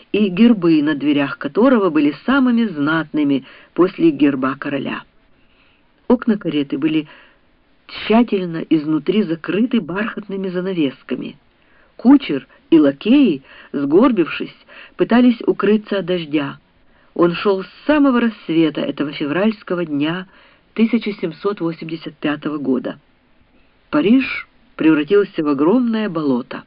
и гербы на дверях которого были самыми знатными после герба короля. Окна кареты были тщательно изнутри закрыты бархатными занавесками. Кучер и лакеи, сгорбившись, пытались укрыться от дождя. Он шел с самого рассвета этого февральского дня 1785 года. Париж превратился в огромное болото.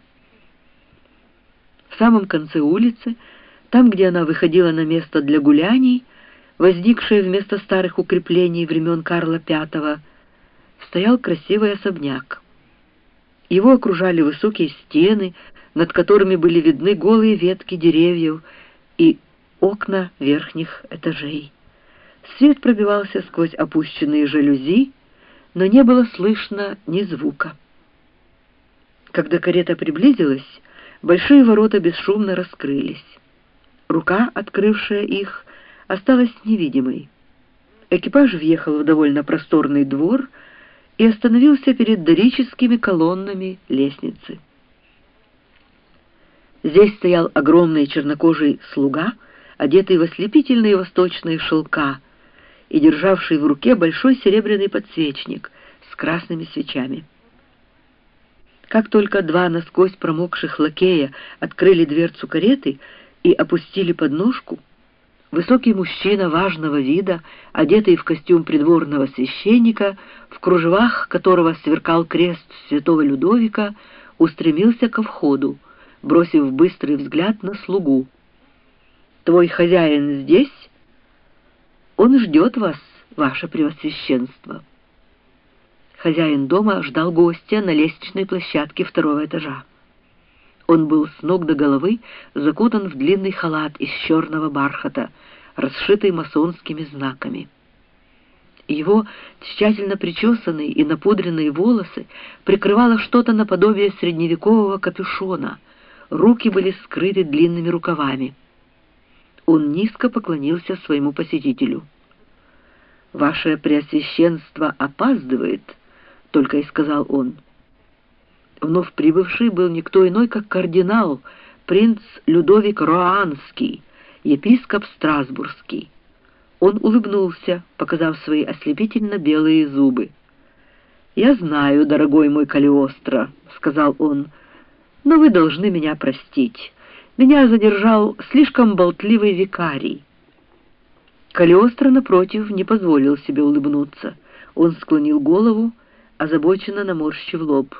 В самом конце улицы, там, где она выходила на место для гуляний, возникшее вместо старых укреплений времен Карла V, стоял красивый особняк. Его окружали высокие стены, над которыми были видны голые ветки деревьев и окна верхних этажей. Свет пробивался сквозь опущенные жалюзи, но не было слышно ни звука. Когда карета приблизилась, большие ворота бесшумно раскрылись. Рука, открывшая их, осталась невидимой. Экипаж въехал в довольно просторный двор и остановился перед дорическими колоннами лестницы. Здесь стоял огромный чернокожий слуга, одетый в ослепительные восточные шелка и державший в руке большой серебряный подсвечник с красными свечами. Как только два насквозь промокших лакея открыли дверцу кареты и опустили подножку, высокий мужчина важного вида, одетый в костюм придворного священника, в кружевах которого сверкал крест святого Людовика, устремился ко входу, бросив быстрый взгляд на слугу. «Твой хозяин здесь? Он ждет вас, ваше преосвященство». Хозяин дома ждал гостя на лестничной площадке второго этажа. Он был с ног до головы закутан в длинный халат из черного бархата, расшитый масонскими знаками. Его тщательно причесанные и напудренные волосы прикрывало что-то наподобие средневекового капюшона, руки были скрыты длинными рукавами. Он низко поклонился своему посетителю. «Ваше Преосвященство опаздывает», — только и сказал он. Вновь прибывший был никто иной, как кардинал, принц Людовик Роанский, епископ Страсбургский. Он улыбнулся, показав свои ослепительно белые зубы. «Я знаю, дорогой мой Калиостро», — сказал он, — «но вы должны меня простить. Меня задержал слишком болтливый викарий». Калиостро, напротив, не позволил себе улыбнуться. Он склонил голову, озабоченно наморщив лоб.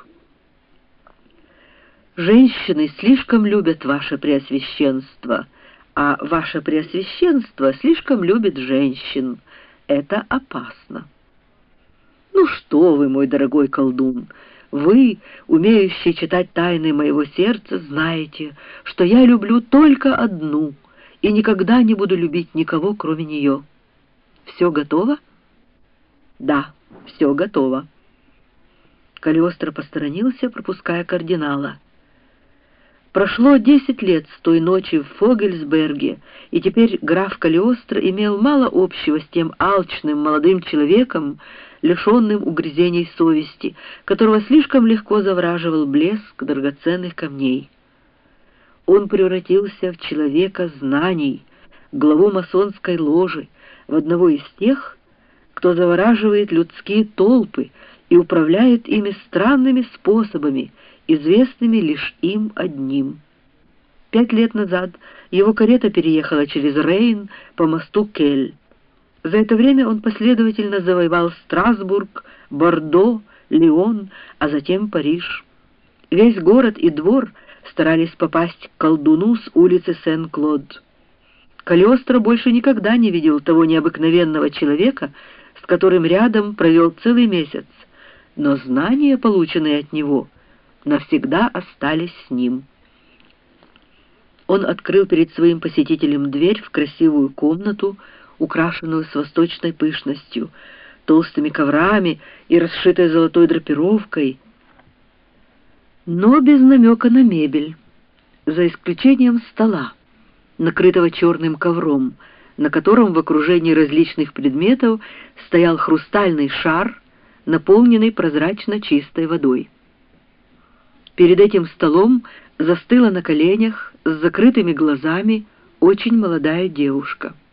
«Женщины слишком любят ваше преосвященство, а ваше преосвященство слишком любит женщин. Это опасно». «Ну что вы, мой дорогой колдун, вы, умеющий читать тайны моего сердца, знаете, что я люблю только одну и никогда не буду любить никого, кроме нее. Все готово?» «Да, все готово». Калиостро посторонился, пропуская кардинала. Прошло 10 лет с той ночи в Фогельсберге, и теперь граф Калиостро имел мало общего с тем алчным молодым человеком, лишенным угрызений совести, которого слишком легко завораживал блеск драгоценных камней. Он превратился в человека знаний, главу масонской ложи, в одного из тех, кто завораживает людские толпы и управляет ими странными способами, известными лишь им одним. 5 лет назад его карета переехала через Рейн по мосту Кель. За это время он последовательно завоевал Страсбург, Бордо, Лион, а затем Париж. Весь город и двор старались попасть к колдуну с улицы Сен-Клод. Калиостро больше никогда не видел того необыкновенного человека, с которым рядом провел целый месяц, но знания, полученные от него, навсегда остались с ним. Он открыл перед своим посетителем дверь в красивую комнату, украшенную с восточной пышностью, толстыми коврами и расшитой золотой драпировкой, но без намека на мебель, за исключением стола, накрытого черным ковром, на котором в окружении различных предметов стоял хрустальный шар, наполненный прозрачно чистой водой. Перед этим столом застыла на коленях с закрытыми глазами очень молодая девушка.